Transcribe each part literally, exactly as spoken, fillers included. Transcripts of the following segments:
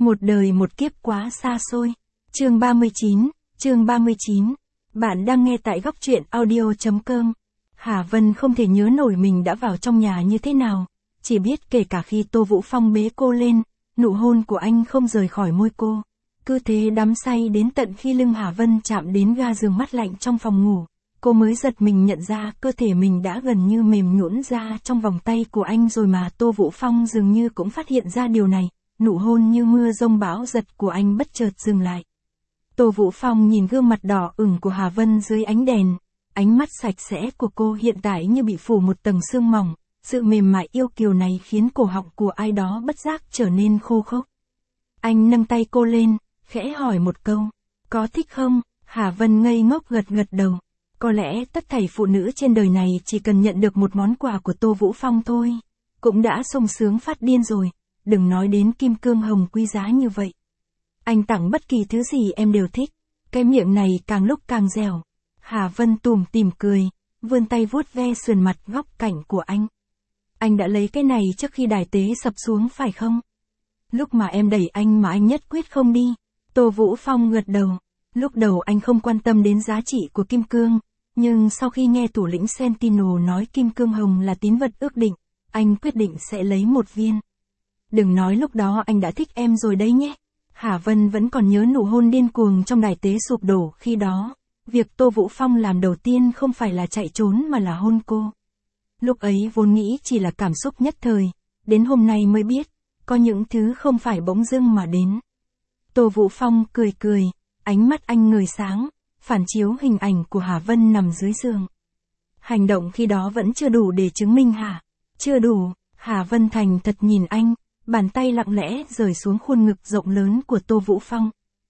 Một đời một kiếp quá xa xôi. Chương ba mươi chín, chương ba mươi chín. Bạn đang nghe tại góc truyện audio chấm com. Hà Vân không thể nhớ nổi mình đã vào trong nhà như thế nào, chỉ biết kể cả khi Tô Vũ Phong bế cô lên, nụ hôn của anh không rời khỏi môi cô. Cứ thế đắm say đến tận khi lưng Hà Vân chạm đến ga giường mát lạnh trong phòng ngủ, cô mới giật mình nhận ra cơ thể mình đã gần như mềm nhũn ra trong vòng tay của anh rồi mà Tô Vũ Phong dường như cũng phát hiện ra điều này, nụ hôn như mưa rông bão giật của anh bất chợt dừng lại. Tô Vũ Phong nhìn gương mặt đỏ ửng của Hà Vân dưới ánh đèn, ánh mắt sạch sẽ của cô hiện tại như bị phủ một tầng sương mỏng, sự mềm mại yêu kiều này khiến cổ họng của ai đó bất giác trở nên khô khốc. Anh nâng tay cô lên, khẽ hỏi một câu, có thích không? Hà Vân ngây ngốc gật gật đầu. Có lẽ tất thảy phụ nữ trên đời này chỉ cần nhận được một món quà của Tô Vũ Phong thôi, cũng đã sung sướng phát điên rồi, đừng nói đến kim cương hồng quý giá như vậy. Anh tặng bất kỳ thứ gì em đều thích, cái miệng này càng lúc càng dẻo. Hà Vân tủm tỉm cười, vươn tay vuốt ve sườn mặt góc cạnh của anh. Anh đã lấy cái này trước khi đài tế sập xuống phải không? Lúc mà em đẩy anh mà anh nhất quyết không đi. Tô Vũ Phong gật đầu. Lúc đầu anh không quan tâm đến giá trị của kim cương, nhưng sau khi nghe thủ lĩnh Sentinel nói kim cương hồng là tín vật ước định, anh quyết định sẽ lấy một viên. Đừng nói lúc đó anh đã thích em rồi đấy nhé. Hà Vân vẫn còn nhớ nụ hôn điên cuồng trong đài tế sụp đổ khi đó. Việc Tô Vũ Phong làm đầu tiên không phải là chạy trốn mà là hôn cô. Lúc ấy vốn nghĩ chỉ là cảm xúc nhất thời, đến hôm nay mới biết, có những thứ không phải bỗng dưng mà đến. Tô Vũ Phong cười cười, ánh mắt anh ngời sáng, phản chiếu hình ảnh của Hà Vân nằm dưới giường. Hành động khi đó vẫn chưa đủ để chứng minh hả? Chưa đủ. Hà Vân thành thật nhìn anh, bàn tay lặng lẽ rời xuống khuôn ngực rộng lớn của Tô Vũ Phong.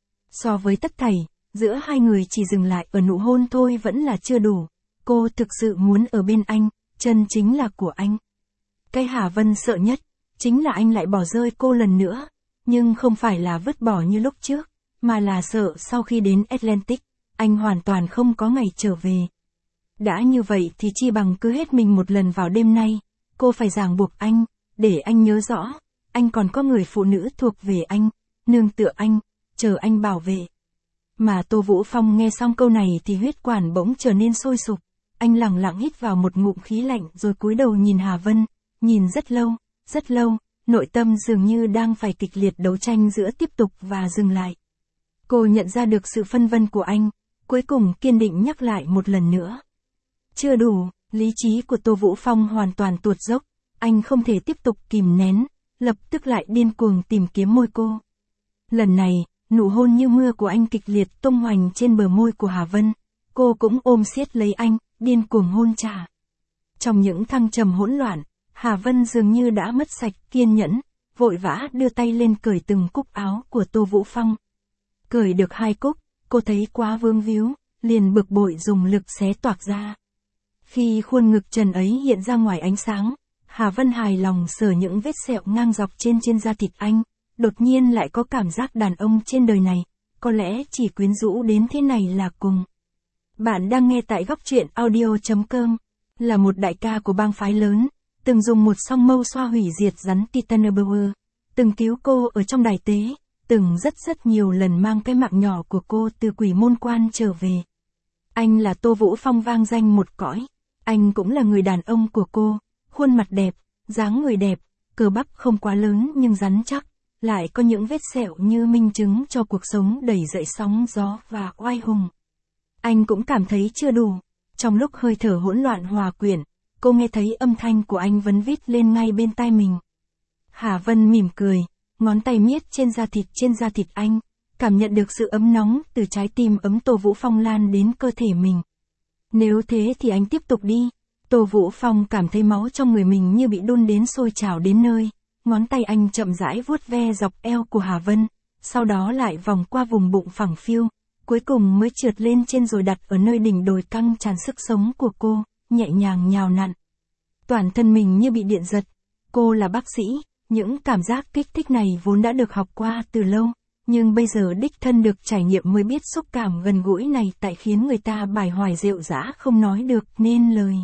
So với tất thảy, giữa hai người chỉ dừng lại ở nụ hôn thôi vẫn là chưa đủ. Cô thực sự muốn ở bên anh, chân chính là của anh. Cái Hà Vân sợ nhất, chính là anh lại bỏ rơi cô lần nữa, nhưng không phải là vứt bỏ như lúc trước, mà là sợ sau khi đến Atlantic, anh hoàn toàn không có ngày trở về. Đã như vậy thì chi bằng cứ hết mình một lần vào đêm nay, cô phải ràng buộc anh, để anh nhớ rõ, anh còn có người phụ nữ thuộc về anh, nương tựa anh, chờ anh bảo vệ. Mà Tô Vũ Phong nghe xong câu này thì huyết quản bỗng trở nên sôi sục, anh lặng lặng hít vào một ngụm khí lạnh rồi cúi đầu nhìn Hà Vân, nhìn rất lâu, rất lâu, nội tâm dường như đang phải kịch liệt đấu tranh giữa tiếp tục và dừng lại. Cô nhận ra được sự phân vân của anh, cuối cùng kiên định nhắc lại một lần nữa. Chưa đủ, lý trí của Tô Vũ Phong hoàn toàn tuột dốc, anh không thể tiếp tục kìm nén, lập tức lại điên cuồng tìm kiếm môi cô. Lần này, nụ hôn như mưa của anh kịch liệt tung hoành trên bờ môi của Hà Vân, cô cũng ôm siết lấy anh, điên cuồng hôn trả. Trong những thăng trầm hỗn loạn, Hà Vân dường như đã mất sạch kiên nhẫn, vội vã đưa tay lên cởi từng cúc áo của Tô Vũ Phong. Cởi được hai cúc, cô thấy quá vương víu, liền bực bội dùng lực xé toạc ra. Khi khuôn ngực trần ấy hiện ra ngoài ánh sáng, Hà Vân hài lòng sờ những vết sẹo ngang dọc trên trên da thịt anh, đột nhiên lại có cảm giác đàn ông trên đời này, có lẽ chỉ quyến rũ đến thế này là cùng. Bạn đang nghe tại góc truyện audio chấm com, là một đại ca của bang phái lớn, từng dùng một song mâu xoa hủy diệt rắn Titanoboa, từng cứu cô ở trong đài tế, từng rất rất nhiều lần mang cái mạng nhỏ của cô từ quỷ môn quan trở về. Anh là Tô Vũ Phong vang danh một cõi, anh cũng là người đàn ông của cô, khuôn mặt đẹp, dáng người đẹp, cơ bắp không quá lớn nhưng rắn chắc, lại có những vết sẹo như minh chứng cho cuộc sống đầy dậy sóng gió và oai hùng. Anh cũng cảm thấy chưa đủ, trong lúc hơi thở hỗn loạn hòa quyện, cô nghe thấy âm thanh của anh vấn vít lên ngay bên tai mình. Hà Vân mỉm cười, ngón tay miết trên da thịt trên da thịt anh, cảm nhận được sự ấm nóng từ trái tim ấm Tô Vũ Phong lan đến cơ thể mình. Nếu thế thì anh tiếp tục đi. Tô Vũ Phong cảm thấy máu trong người mình như bị đun đến sôi trào đến nơi, ngón tay anh chậm rãi vuốt ve dọc eo của Hà Vân, sau đó lại vòng qua vùng bụng phẳng phiu, cuối cùng mới trượt lên trên rồi đặt ở nơi đỉnh đồi căng tràn sức sống của cô, nhẹ nhàng nhào nặn. Toàn thân mình như bị điện giật, cô là bác sĩ, những cảm giác kích thích này vốn đã được học qua từ lâu, nhưng bây giờ đích thân được trải nghiệm mới biết xúc cảm gần gũi này tại khiến người ta bải hoài rệu rã không nói được nên lời.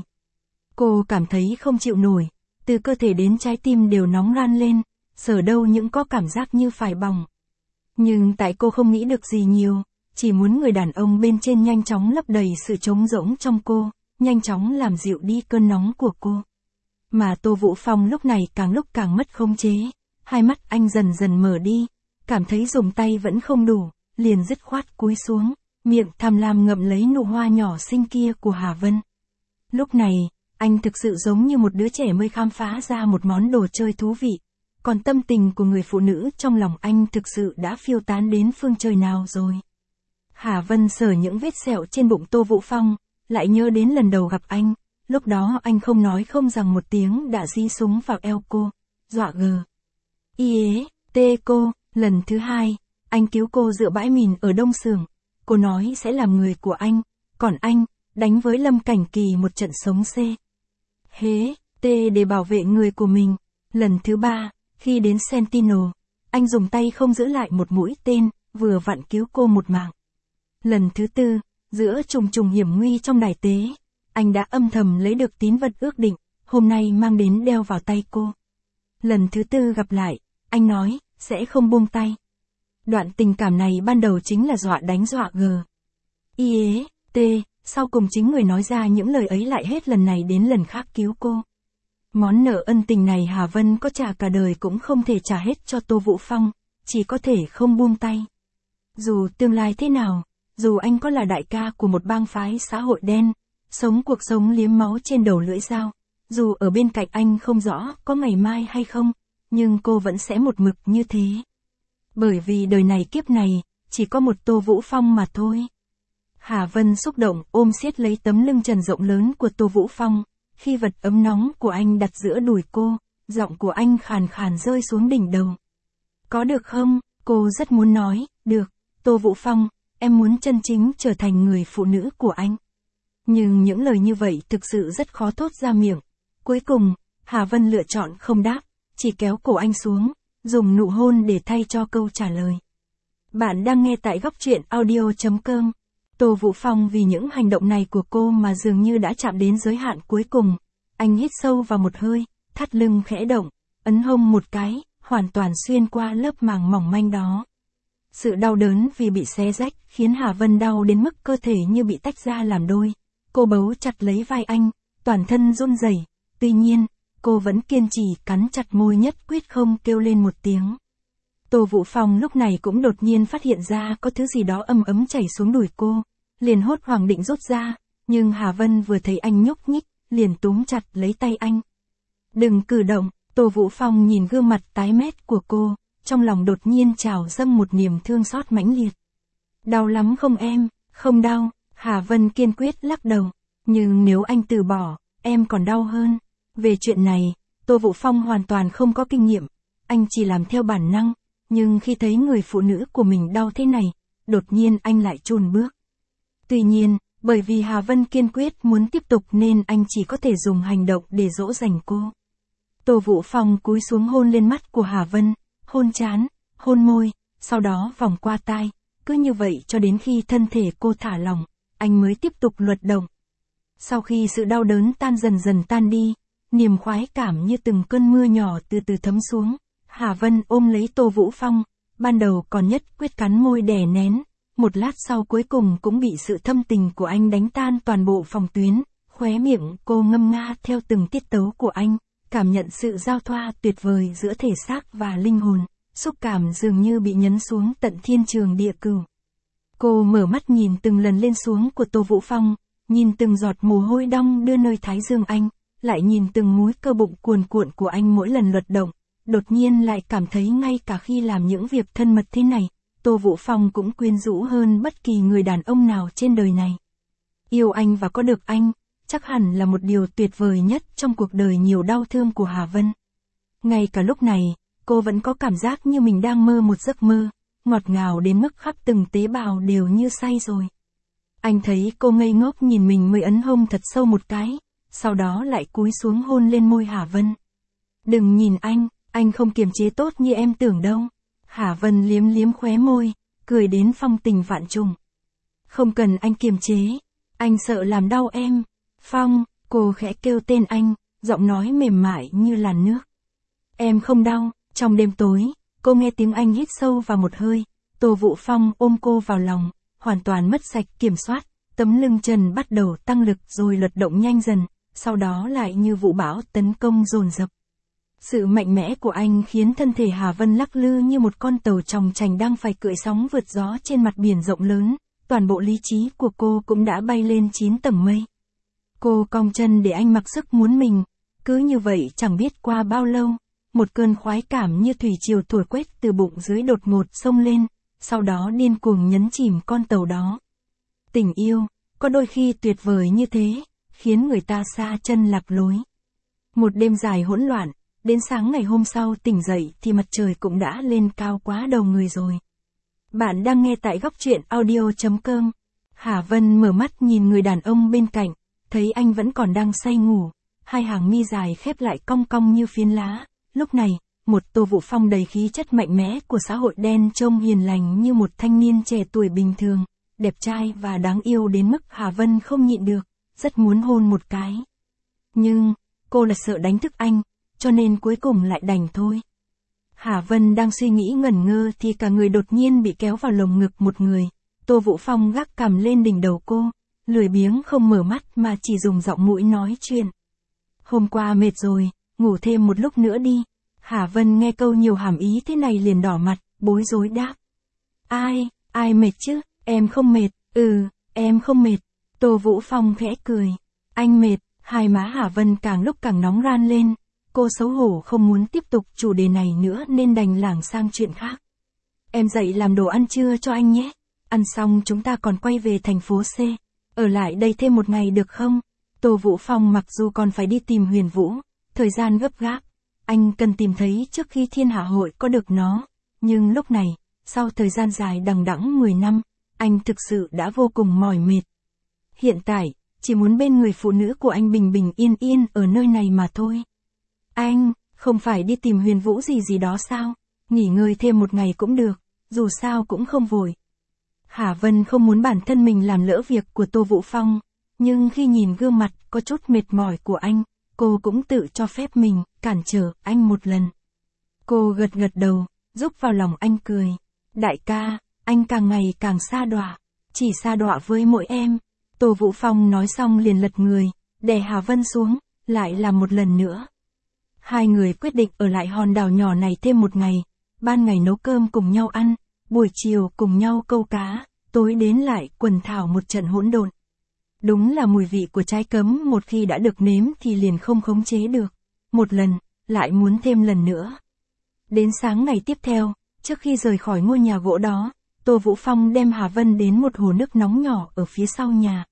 Cô cảm thấy không chịu nổi, từ cơ thể đến trái tim đều nóng ran lên, sở đâu những có cảm giác như phải bỏng, Nhưng tại cô không nghĩ được gì nhiều, chỉ muốn người đàn ông bên trên nhanh chóng lấp đầy sự trống rỗng trong cô, nhanh chóng làm dịu đi cơn nóng của cô. Mà Tô Vũ Phong lúc này càng lúc càng mất khống chế, hai mắt anh dần dần mở đi, cảm thấy dùng tay vẫn không đủ, liền dứt khoát cúi xuống, miệng tham lam ngậm lấy nụ hoa nhỏ xinh kia của Hà Vân. Lúc này, anh thực sự giống như một đứa trẻ mới khám phá ra một món đồ chơi thú vị, còn tâm tình của người phụ nữ trong lòng anh thực sự đã phiêu tán đến phương trời nào rồi. Hà Vân sờ những vết sẹo trên bụng Tô Vũ Phong, lại nhớ đến lần đầu gặp anh, lúc đó anh không nói không rằng một tiếng đã dí súng vào eo cô, dọa gờ. Y ế, tê cô, lần thứ hai, anh cứu cô dựa bãi mìn ở Đông Xưởng, cô nói sẽ làm người của anh, còn anh, đánh với Lâm Cảnh Kỳ một trận sống xê. Hế, tê để bảo vệ người của mình. Lần thứ ba, khi đến Sentinel, anh dùng tay không giữ lại một mũi tên, vừa vặn cứu cô một mạng. Lần thứ tư, giữa trùng trùng hiểm nguy trong đài tế, anh đã âm thầm lấy được tín vật ước định, hôm nay mang đến đeo vào tay cô. Lần thứ tư gặp lại, anh nói, sẽ không buông tay. Đoạn tình cảm này ban đầu chính là dọa đánh dọa gờ. Y ế, tê, sau cùng chính người nói ra những lời ấy lại hết lần này đến lần khác cứu cô. Món nợ ân tình này Hà Vân có trả cả đời cũng không thể trả hết cho Tô Vũ Phong, chỉ có thể không buông tay. Dù tương lai thế nào, dù anh có là đại ca của một bang phái xã hội đen, sống cuộc sống liếm máu trên đầu lưỡi dao, dù ở bên cạnh anh không rõ có ngày mai hay không, nhưng cô vẫn sẽ một mực như thế. Bởi vì đời này kiếp này, chỉ có một Tô Vũ Phong mà thôi. Hà Vân xúc động ôm siết lấy tấm lưng trần rộng lớn của Tô Vũ Phong, khi vật ấm nóng của anh đặt giữa đùi cô, giọng của anh khàn khàn rơi xuống đỉnh đầu. Có được không? Cô rất muốn nói, được, Tô Vũ Phong, em muốn chân chính trở thành người phụ nữ của anh. Nhưng những lời như vậy thực sự rất khó thốt ra miệng. Cuối cùng, Hà Vân lựa chọn không đáp, chỉ kéo cổ anh xuống, dùng nụ hôn để thay cho câu trả lời. Bạn đang nghe tại góc truyện audio chấm com. Tô Vũ Phong vì những hành động này của cô mà dường như đã chạm đến giới hạn cuối cùng. Anh hít sâu vào một hơi, thắt lưng khẽ động, ấn hông một cái, hoàn toàn xuyên qua lớp màng mỏng manh đó. Sự đau đớn vì bị xé rách khiến Hà Vân đau đến mức cơ thể như bị tách ra làm đôi. Cô bấu chặt lấy vai anh, toàn thân run rẩy. Tuy nhiên, cô vẫn kiên trì cắn chặt môi nhất quyết không kêu lên một tiếng. Tô Vũ Phong lúc này cũng đột nhiên phát hiện ra có thứ gì đó ấm ấm chảy xuống đùi cô, liền hốt hoảng định rút ra, nhưng Hà Vân vừa thấy anh nhúc nhích, liền túm chặt lấy tay anh. Đừng cử động. Tô Vũ Phong nhìn gương mặt tái mét của cô, trong lòng đột nhiên trào dâng một niềm thương xót mãnh liệt. Đau lắm không em? Không đau, Hà Vân kiên quyết lắc đầu, nhưng nếu anh từ bỏ, em còn đau hơn. Về chuyện này, Tô Vũ Phong hoàn toàn không có kinh nghiệm, anh chỉ làm theo bản năng, nhưng khi thấy người phụ nữ của mình đau thế này, đột nhiên anh lại chùn bước. Tuy nhiên, bởi vì Hà Vân kiên quyết muốn tiếp tục nên anh chỉ có thể dùng hành động để dỗ dành cô. Tô Vũ Phong cúi xuống hôn lên mắt của Hà Vân, hôn trán, hôn môi, sau đó vòng qua tai, cứ như vậy cho đến khi thân thể cô thả lỏng, anh mới tiếp tục luật động. Sau khi sự đau đớn tan dần dần tan đi, niềm khoái cảm như từng cơn mưa nhỏ từ từ thấm xuống, Hà Vân ôm lấy Tô Vũ Phong, ban đầu còn nhất quyết cắn môi đè nén, một lát sau cuối cùng cũng bị sự thâm tình của anh đánh tan toàn bộ phòng tuyến, khóe miệng cô ngâm nga theo từng tiết tấu của anh, cảm nhận sự giao thoa tuyệt vời giữa thể xác và linh hồn, xúc cảm dường như bị nhấn xuống tận thiên trường địa cửu. Cô mở mắt nhìn từng lần lên xuống của Tô Vũ Phong, nhìn từng giọt mồ hôi đong đưa nơi thái dương anh, lại nhìn từng múi cơ bụng cuồn cuộn của anh mỗi lần luật động, đột nhiên lại cảm thấy ngay cả khi làm những việc thân mật thế này, Tô Vũ Phong cũng quyến rũ hơn bất kỳ người đàn ông nào trên đời này. Yêu anh và có được anh, chắc hẳn là một điều tuyệt vời nhất trong cuộc đời nhiều đau thương của Hà Vân. Ngay cả lúc này, cô vẫn có cảm giác như mình đang mơ một giấc mơ, ngọt ngào đến mức khắp từng tế bào đều như say rồi. Anh thấy cô ngây ngốc nhìn mình mới ấn hông thật sâu một cái, sau đó lại cúi xuống hôn lên môi Hà Vân. Đừng nhìn anh, anh không kiềm chế tốt như em tưởng đâu. Hà Vân liếm liếm khóe môi, cười đến phong tình vạn trùng. Không cần anh kiềm chế, anh sợ làm đau em. Phong, cô khẽ kêu tên anh, giọng nói mềm mại như làn nước. Em không đau. Trong đêm tối, cô nghe tiếng anh hít sâu vào một hơi, Tô Vũ Phong ôm cô vào lòng, hoàn toàn mất sạch kiểm soát, tấm lưng trần bắt đầu tăng lực rồi luật động nhanh dần, sau đó lại như vũ bão tấn công dồn dập. Sự mạnh mẽ của anh khiến thân thể Hà Vân lắc lư như một con tàu tròng trành đang phải cưỡi sóng vượt gió trên mặt biển rộng lớn, toàn bộ lý trí của cô cũng đã bay lên chín tầng mây. Cô cong chân để anh mặc sức muốn mình, cứ như vậy chẳng biết qua bao lâu, một cơn khoái cảm như thủy triều thổi quét từ bụng dưới đột ngột xông lên, sau đó điên cuồng nhấn chìm con tàu đó. Tình yêu, có đôi khi tuyệt vời như thế, khiến người ta sa chân lạc lối. Một đêm dài hỗn loạn, đến sáng ngày hôm sau tỉnh dậy thì mặt trời cũng đã lên cao quá đầu người rồi. Bạn đang nghe tại góc truyện audio chấm com. Hà Vân mở mắt nhìn người đàn ông bên cạnh, thấy anh vẫn còn đang say ngủ, hai hàng mi dài khép lại cong cong như phiến lá. Lúc này, một Tô Vũ Phong đầy khí chất mạnh mẽ của xã hội đen trông hiền lành như một thanh niên trẻ tuổi bình thường, đẹp trai và đáng yêu đến mức Hà Vân không nhịn được, rất muốn hôn một cái. Nhưng, cô là sợ đánh thức anh, cho nên cuối cùng lại đành thôi. Hà Vân đang suy nghĩ ngẩn ngơ thì cả người đột nhiên bị kéo vào lồng ngực một người. Tô Vũ Phong gác cằm lên đỉnh đầu cô, lười biếng không mở mắt mà chỉ dùng giọng mũi nói chuyện. Hôm qua mệt rồi, ngủ thêm một lúc nữa đi. Hà Vân nghe câu nhiều hàm ý thế này liền đỏ mặt, bối rối đáp. Ai, ai mệt chứ, em không mệt, ừ, em không mệt. Tô Vũ Phong khẽ cười. Anh mệt, hai má Hà Vân càng lúc càng nóng ran lên. Cô xấu hổ không muốn tiếp tục chủ đề này nữa nên đành lảng sang chuyện khác. Em dậy làm đồ ăn trưa cho anh nhé. Ăn xong chúng ta còn quay về thành phố C. Ở lại đây thêm một ngày được không? Tô Vũ Phong mặc dù còn phải đi tìm Huyền Vũ, thời gian gấp gáp. Anh cần tìm thấy trước khi thiên hạ hội có được nó. Nhưng lúc này, sau thời gian dài đằng đẵng mười năm, anh thực sự đã vô cùng mỏi mệt. Hiện tại, chỉ muốn bên người phụ nữ của anh bình bình yên yên ở nơi này mà thôi. Anh, không phải đi tìm Huyền Vũ gì gì đó sao? Nghỉ ngơi thêm một ngày cũng được, dù sao cũng không vội. Hà Vân không muốn bản thân mình làm lỡ việc của Tô Vũ Phong, nhưng khi nhìn gương mặt có chút mệt mỏi của anh, cô cũng tự cho phép mình cản trở anh một lần. Cô gật gật đầu, giúp vào lòng anh cười. Đại ca, anh càng ngày càng sa đọa, chỉ sa đọa với mỗi em. Tô Vũ Phong nói xong liền lật người, đè Hà Vân xuống, lại làm một lần nữa. Hai người quyết định ở lại hòn đảo nhỏ này thêm một ngày, ban ngày nấu cơm cùng nhau ăn, buổi chiều cùng nhau câu cá, tối đến lại quần thảo một trận hỗn độn. Đúng là mùi vị của trái cấm một khi đã được nếm thì liền không khống chế được. Một lần, lại muốn thêm lần nữa. Đến sáng ngày tiếp theo, trước khi rời khỏi ngôi nhà gỗ đó, Tô Vũ Phong đem Hà Vân đến một hồ nước nóng nhỏ ở phía sau nhà.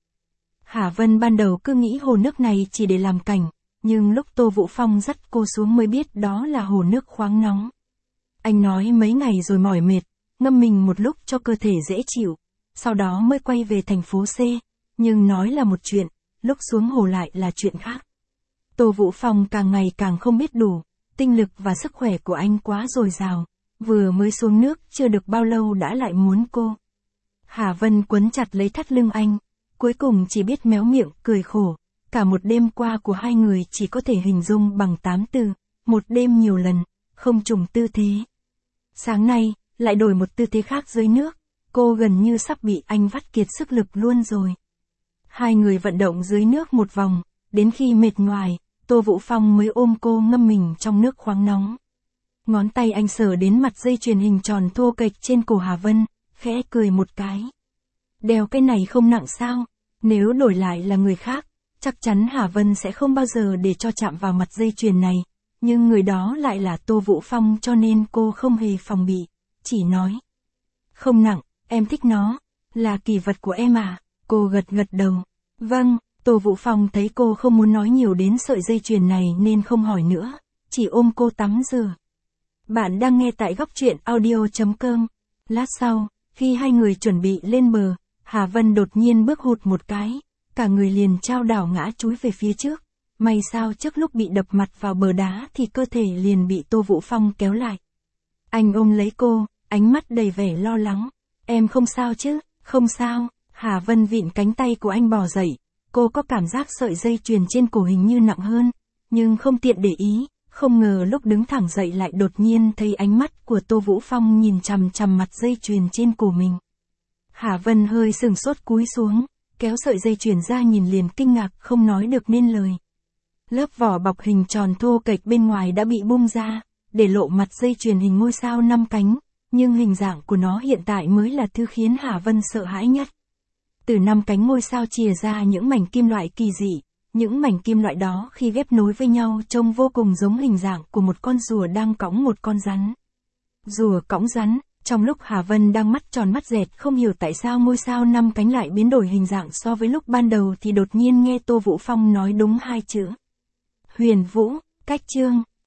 Hà Vân ban đầu cứ nghĩ hồ nước này chỉ để làm cảnh, nhưng lúc Tô Vũ Phong dắt cô xuống mới biết đó là hồ nước khoáng nóng. Anh nói mấy ngày rồi mỏi mệt, ngâm mình một lúc cho cơ thể dễ chịu, sau đó mới quay về thành phố C, nhưng nói là một chuyện, lúc xuống hồ lại là chuyện khác. Tô Vũ Phong càng ngày càng không biết đủ, tinh lực và sức khỏe của anh quá dồi dào, vừa mới xuống nước chưa được bao lâu đã lại muốn cô. Hà Vân quấn chặt lấy thắt lưng anh, cuối cùng chỉ biết méo miệng cười khổ. Cả một đêm qua của hai người chỉ có thể hình dung bằng tám từ, một đêm nhiều lần, không trùng tư thế. Sáng nay, lại đổi một tư thế khác dưới nước, cô gần như sắp bị anh vắt kiệt sức lực luôn rồi. Hai người vận động dưới nước một vòng, đến khi mệt nhoài, Tô Vũ Phong mới ôm cô ngâm mình trong nước khoáng nóng. Ngón tay anh sờ đến mặt dây chuyền hình tròn thô kệch trên cổ Hà Vân, khẽ cười một cái. Đeo cái này không nặng sao, nếu đổi lại là người khác, chắc chắn Hà Vân sẽ không bao giờ để cho chạm vào mặt dây chuyền này, nhưng người đó lại là Tô Vũ Phong cho nên cô không hề phòng bị, chỉ nói. Không nặng, em thích nó, là kỷ vật của em à, cô gật gật đầu. Vâng, Tô Vũ Phong thấy cô không muốn nói nhiều đến sợi dây chuyền này nên không hỏi nữa, chỉ ôm cô tắm rửa. Bạn đang nghe tại góc truyện audio chấm com. Lát sau, khi hai người chuẩn bị lên bờ, Hà Vân đột nhiên bước hụt một cái. Cả người liền trao đảo ngã chúi về phía trước, may sao trước lúc bị đập mặt vào bờ đá thì cơ thể liền bị Tô Vũ Phong kéo lại. Anh ôm lấy cô, ánh mắt đầy vẻ lo lắng. Em không sao chứ, không sao. Hà Vân vịn cánh tay của anh bò dậy, cô có cảm giác sợi dây chuyền trên cổ hình như nặng hơn, nhưng không tiện để ý, Không ngờ lúc đứng thẳng dậy lại đột nhiên thấy ánh mắt của Tô Vũ Phong nhìn chằm chằm mặt dây chuyền trên cổ mình. Hà Vân hơi sừng sốt cúi xuống, kéo sợi dây chuyền ra nhìn liền kinh ngạc không nói được nên lời. Lớp vỏ bọc hình tròn thô kệch bên ngoài đã bị bung ra, để lộ mặt dây chuyền hình ngôi sao năm cánh, nhưng hình dạng của nó hiện tại mới là thứ khiến Hà Vân sợ hãi nhất. Từ năm cánh ngôi sao chìa ra những mảnh kim loại kỳ dị, những mảnh kim loại đó khi ghép nối với nhau trông vô cùng giống hình dạng của một con rùa đang cõng một con rắn. Rùa cõng rắn, trong lúc Hà Vân đang mắt tròn mắt dẹt không hiểu tại sao ngôi sao năm cánh lại biến đổi hình dạng so với lúc ban đầu thì đột nhiên nghe Tô Vũ Phong nói đúng hai chữ. Huyền Vũ, cách chương.